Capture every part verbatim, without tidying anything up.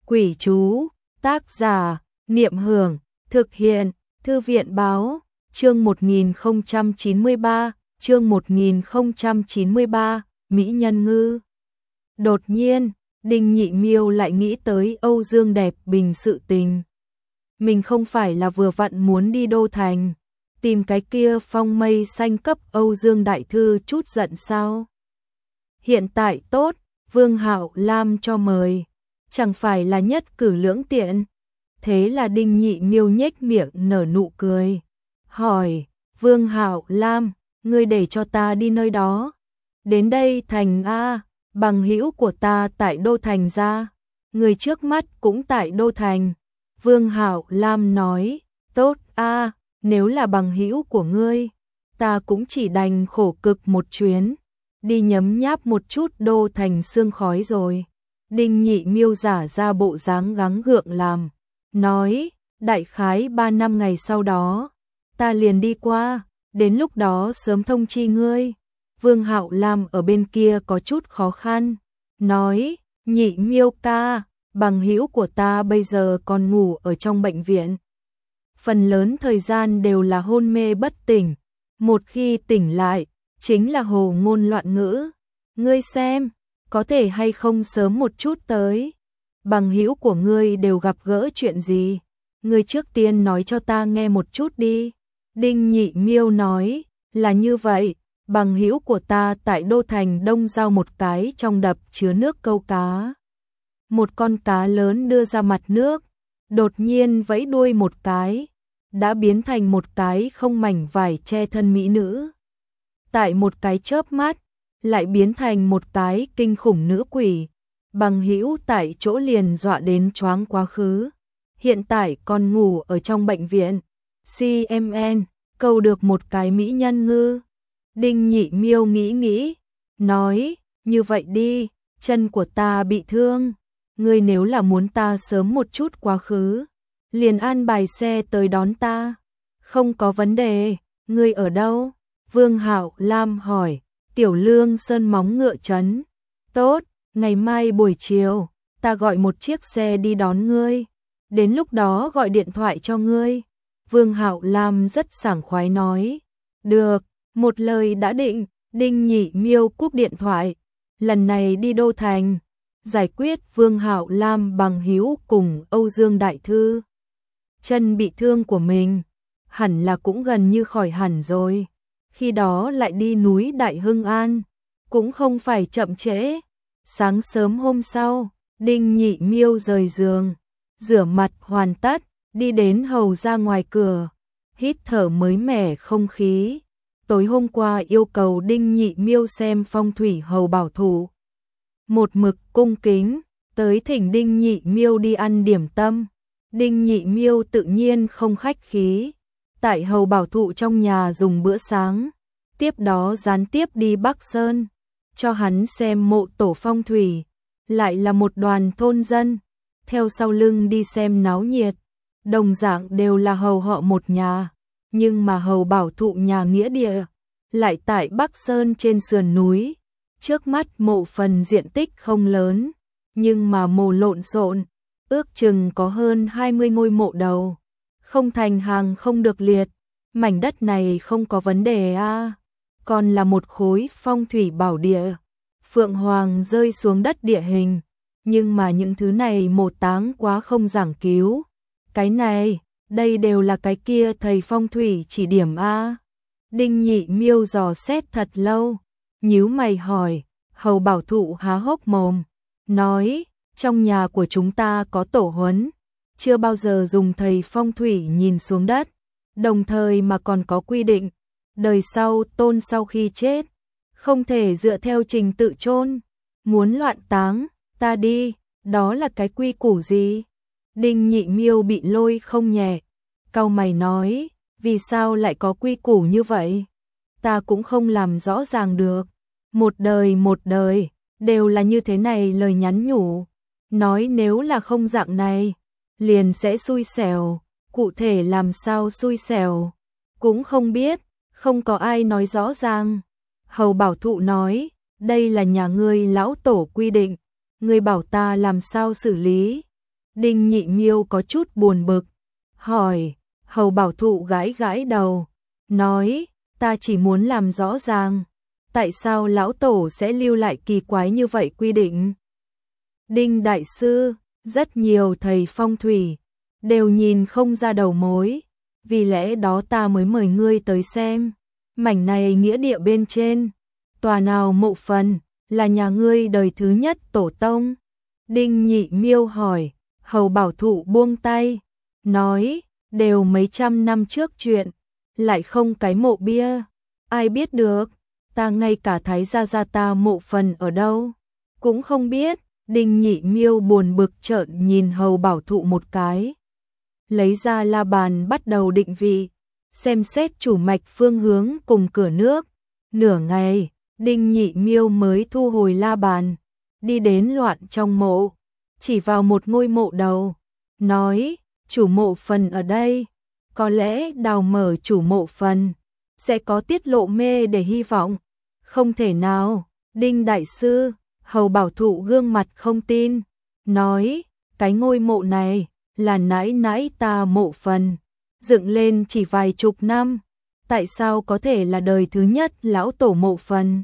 Quỷ chú, tác giả, Niệm Hưởng, thực hiện, Thư viện Báo, chương một nghìn không trăm chín mươi ba, chương một nghìn không trăm chín mươi ba, Mỹ Nhân Ngư. Đột nhiên, Đinh Nhị Miêu lại nghĩ tới Âu Dương Đẹp Bình sự tình. Mình không phải là vừa vặn muốn đi Đô Thành, tìm cái kia Phong Mây Xanh cấp Âu Dương Đại Thư chút giận sao? Hiện tại tốt, Vương Hạo Lam cho mời, chẳng phải là nhất cử lưỡng tiện. Thế là Đinh Nhị Miêu nhếch miệng nở nụ cười, hỏi, Vương Hạo Lam, ngươi để cho ta đi nơi đó? Đến đây thành a, bằng hữu của ta tại Đô Thành ra, người trước mắt cũng tại Đô Thành. Vương Hạo Lam nói, tốt a, nếu là bằng hữu của ngươi, ta cũng chỉ đành khổ cực một chuyến, đi nhấm nháp một chút Đô Thành sương khói rồi. Đinh Nhị Miêu giả ra bộ dáng gắng gượng làm, nói, đại khái ba năm ngày sau đó, ta liền đi qua, đến lúc đó sớm thông chi ngươi. Vương Hạo Lam ở bên kia có chút khó khăn, nói, Nhị Miêu ca, bằng hữu của ta bây giờ còn ngủ ở trong bệnh viện. Phần lớn thời gian đều là hôn mê bất tỉnh, một khi tỉnh lại, chính là hồ ngôn loạn ngữ. Ngươi xem, có thể hay không sớm một chút tới? Bằng hữu của ngươi đều gặp gỡ chuyện gì? Ngươi trước tiên nói cho ta nghe một chút đi. Đinh Nhị Miêu nói, là như vậy, bằng hữu của ta tại Đô Thành Đông giao một cái trong đập chứa nước câu cá. Một con cá lớn đưa ra mặt nước, đột nhiên vẫy đuôi một cái, đã biến thành một cái không mảnh vải che thân mỹ nữ. Tại một cái chớp mắt, lại biến thành một cái kinh khủng nữ quỷ, bằng hữu tại chỗ liền dọa đến choáng quá khứ. Hiện tại còn ngủ ở trong bệnh viện, xê em en, câu được một cái mỹ nhân ngư. Đinh Nhị Miêu nghĩ nghĩ, nói, như vậy đi, chân của ta bị thương, ngươi nếu là muốn ta sớm một chút quá khứ, liền an bài xe tới đón ta. Không có vấn đề, ngươi ở đâu? Vương Hạo Lam hỏi. Tiểu Lương Sơn móng ngựa trấn. Tốt, ngày mai buổi chiều, ta gọi một chiếc xe đi đón ngươi. Đến lúc đó gọi điện thoại cho ngươi. Vương Hạo Lam rất sảng khoái nói. Được, một lời đã định. Đinh Nhị Miêu cúp điện thoại. Lần này đi Đô Thành, giải quyết Vương Hạo Lam bằng hữu cùng Âu Dương Đại Thư. Chân bị thương của mình, hẳn là cũng gần như khỏi hẳn rồi. Khi đó lại đi núi Đại Hưng An, cũng không phải chậm trễ. Sáng sớm hôm sau, Đinh Nhị Miêu rời giường, rửa mặt hoàn tất, đi đến hầu ra ngoài cửa, hít thở mới mẻ không khí. Tối hôm qua yêu cầu Đinh Nhị Miêu xem phong thủy hầu bảo thủ, một mực cung kính, tới thỉnh Đinh Nhị Miêu đi ăn điểm tâm. Đinh Nhị Miêu tự nhiên không khách khí, tại hầu bảo thụ trong nhà dùng bữa sáng, tiếp đó gián tiếp đi Bắc Sơn, cho hắn xem mộ tổ phong thủy, lại là một đoàn thôn dân, theo sau lưng đi xem náo nhiệt, đồng dạng đều là hầu họ một nhà, nhưng mà hầu bảo thụ nhà nghĩa địa, lại tại Bắc Sơn trên sườn núi, trước mắt mộ phần diện tích không lớn, nhưng mà mộ lộn xộn, ước chừng có hơn hai mươi ngôi mộ đầu. Không thành hàng không được liệt, mảnh đất này không có vấn đề a, à. Còn là một khối phong thủy bảo địa, phượng hoàng rơi xuống đất địa hình, nhưng mà những thứ này một táng quá không giảng cứu. Cái này, đây đều là cái kia thầy phong thủy chỉ điểm a. À. Đinh Nhị Miêu dò xét thật lâu, nhíu mày hỏi, hầu bảo thụ há hốc mồm, nói, trong nhà của chúng ta có tổ huấn, chưa bao giờ dùng thầy phong thủy nhìn xuống đất, đồng thời mà còn có quy định, đời sau tôn sau khi chết, không thể dựa theo trình tự chôn, muốn loạn táng, ta đi, đó là cái quy củ gì? Đinh Nhị Miêu bị lôi không nhẹ, cau mày nói, vì sao lại có quy củ như vậy? Ta cũng không làm rõ ràng được, một đời một đời, đều là như thế này lời nhắn nhủ, nói nếu là không dạng này, liền sẽ xui xẻo, cụ thể làm sao xui xẻo, cũng không biết, không có ai nói rõ ràng. Hầu bảo thụ nói, đây là nhà ngươi lão tổ quy định, ngươi bảo ta làm sao xử lý. Đinh Nhị Miêu có chút buồn bực, hỏi. Hầu Bảo Thụ gãi gãi đầu, nói, ta chỉ muốn làm rõ ràng, tại sao lão tổ sẽ lưu lại kỳ quái như vậy quy định? Đinh đại sư, rất nhiều thầy phong thủy đều nhìn không ra đầu mối, vì lẽ đó ta mới mời ngươi tới xem. Mảnh này nghĩa địa bên trên, tòa nào mộ phần, là nhà ngươi đời thứ nhất tổ tông? Đinh Nhị Miêu hỏi. Hầu Bảo Thụ buông tay, nói, đều mấy trăm năm trước chuyện, lại không cái mộ bia, ai biết được, ta ngay cả Thái gia gia ta mộ phần ở đâu cũng không biết. Đinh Nhị Miêu buồn bực trợn nhìn Hầu Bảo Thụ một cái, lấy ra la bàn bắt đầu định vị, xem xét chủ mạch phương hướng cùng cửa nước. Nửa ngày, Đinh Nhị Miêu mới thu hồi la bàn, đi đến loạn trong mộ, chỉ vào một ngôi mộ đầu, nói, chủ mộ phần ở đây, có lẽ đào mở chủ mộ phần, sẽ có tiết lộ mê để hy vọng. Không thể nào, Đinh đại sư. Hầu Bảo Thụ gương mặt không tin, nói, cái ngôi mộ này là nãi nãi ta mộ phần, dựng lên chỉ vài chục năm, tại sao có thể là đời thứ nhất lão tổ mộ phần?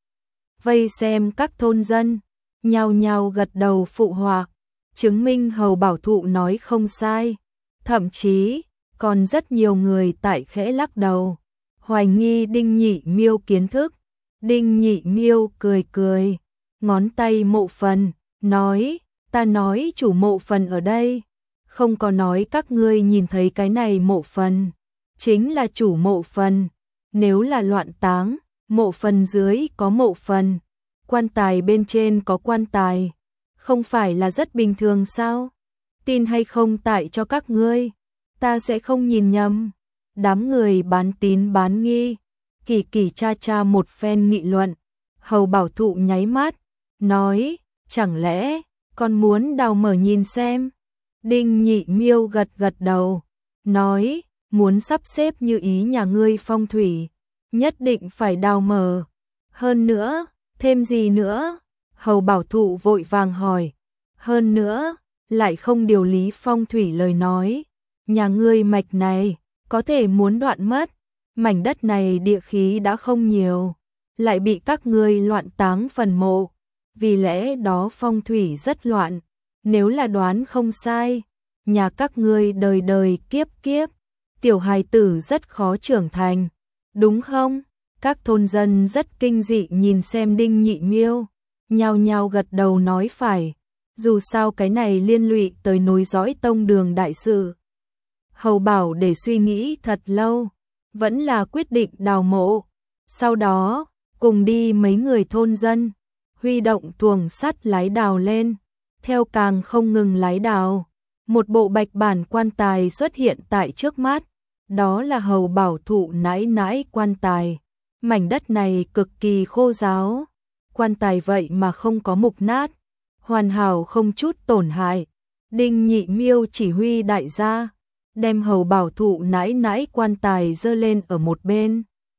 Vây xem các thôn dân nhao nhao gật đầu phụ họa, chứng minh Hầu Bảo Thụ nói không sai, thậm chí còn rất nhiều người tại khẽ lắc đầu, hoài nghi Đinh Nhị Miêu kiến thức. Đinh Nhị Miêu cười cười, ngón tay mộ phần, nói, ta nói chủ mộ phần ở đây, không có nói các ngươi nhìn thấy cái này mộ phần, chính là chủ mộ phần. Nếu là loạn táng, mộ phần dưới có mộ phần, quan tài bên trên có quan tài, không phải là rất bình thường sao? Tin hay không tại cho các ngươi, ta sẽ không nhìn nhầm. Đám người bán tín bán nghi, kỳ kỳ cha cha một phen nghị luận. Hầu Bảo Thụ nháy mắt, nói, chẳng lẽ con muốn đào mở nhìn xem? Đinh Nhị Miêu gật gật đầu, nói, muốn sắp xếp như ý nhà ngươi phong thủy, nhất định phải đào mở. Hơn nữa, thêm gì nữa? Hầu Bảo Thụ vội vàng hỏi. Hơn nữa, lại không điều lý phong thủy lời nói, nhà ngươi mạch này có thể muốn đoạn mất, mảnh đất này địa khí đã không nhiều, lại bị các ngươi loạn táng phần mộ, vì lẽ đó phong thủy rất loạn. Nếu là đoán không sai, nhà các ngươi đời đời kiếp kiếp, tiểu hài tử rất khó trưởng thành, đúng không? Các thôn dân rất kinh dị nhìn xem Đinh Nhị Miêu, nhao nhao gật đầu nói phải, dù sao cái này liên lụy tới nối dõi tông đường đại sự. Hầu Bảo để suy nghĩ thật lâu, vẫn là quyết định đào mộ. Sau đó, cùng đi mấy người thôn dân, huy động tuồng sắt lái đào lên, theo càng không ngừng lái đào. Một bộ bạch bản quan tài xuất hiện tại trước mắt, đó là Hầu Bảo Thụ nãi nãi quan tài. Mảnh đất này cực kỳ khô ráo, quan tài vậy mà không có mục nát, hoàn hảo không chút tổn hại. Đinh Nhị Miêu chỉ huy đại gia, đem Hầu Bảo Thụ nãi nãi quan tài dơ lên ở một bên.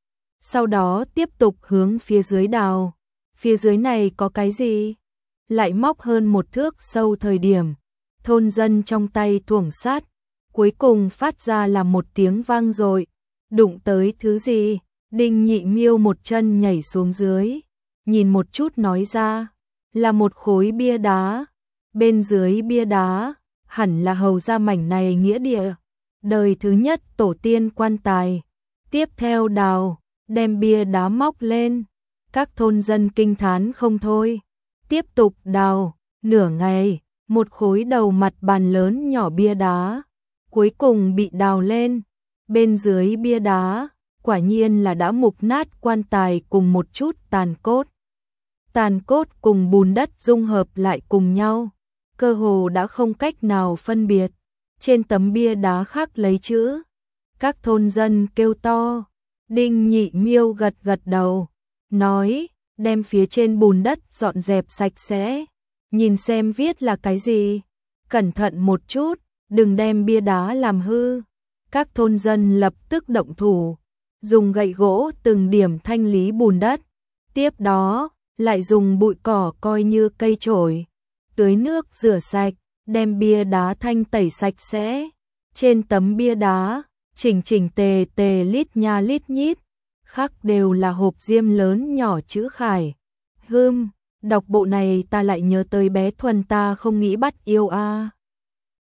Sau đó tiếp tục hướng phía dưới đào. Phía dưới này có cái gì? Lại móc hơn một thước sâu thời điểm, thôn dân trong tay thuồng sắt, cuối cùng phát ra là một tiếng vang dội. Đụng tới thứ gì? Đinh Nhị Miêu một chân nhảy xuống dưới, nhìn một chút nói ra, là một khối bia đá. Bên dưới bia đá, hẳn là hầu ra mảnh này nghĩa địa, đời thứ nhất tổ tiên quan tài. Tiếp theo đào, đem bia đá móc lên, các thôn dân kinh thán không thôi. Tiếp tục đào, nửa ngày, một khối đầu mặt bàn lớn nhỏ bia đá, cuối cùng bị đào lên. Bên dưới bia đá, quả nhiên là đã mục nát quan tài cùng một chút tàn cốt. Tàn cốt cùng bùn đất dung hợp lại cùng nhau, cơ hồ đã không cách nào phân biệt. Trên tấm bia đá khắc lấy chữ. Các thôn dân kêu to. Đinh Nhị Miêu gật gật đầu, nói, đem phía trên bùn đất dọn dẹp sạch sẽ, nhìn xem viết là cái gì. Cẩn thận một chút, đừng đem bia đá làm hư. Các thôn dân lập tức động thủ, dùng gậy gỗ từng điểm thanh lý bùn đất. Tiếp đó, lại dùng bụi cỏ coi như cây chổi, tưới nước rửa sạch. đem bia đá thanh tẩy sạch sẽ. Trên tấm bia đá, chỉnh chỉnh tề tề lít nha lít nhít, khắc đều là hộp diêm lớn nhỏ chữ Khải. Hưm, đọc bộ này ta lại nhớ tới bé Thuần ta không nghĩ bắt yêu a.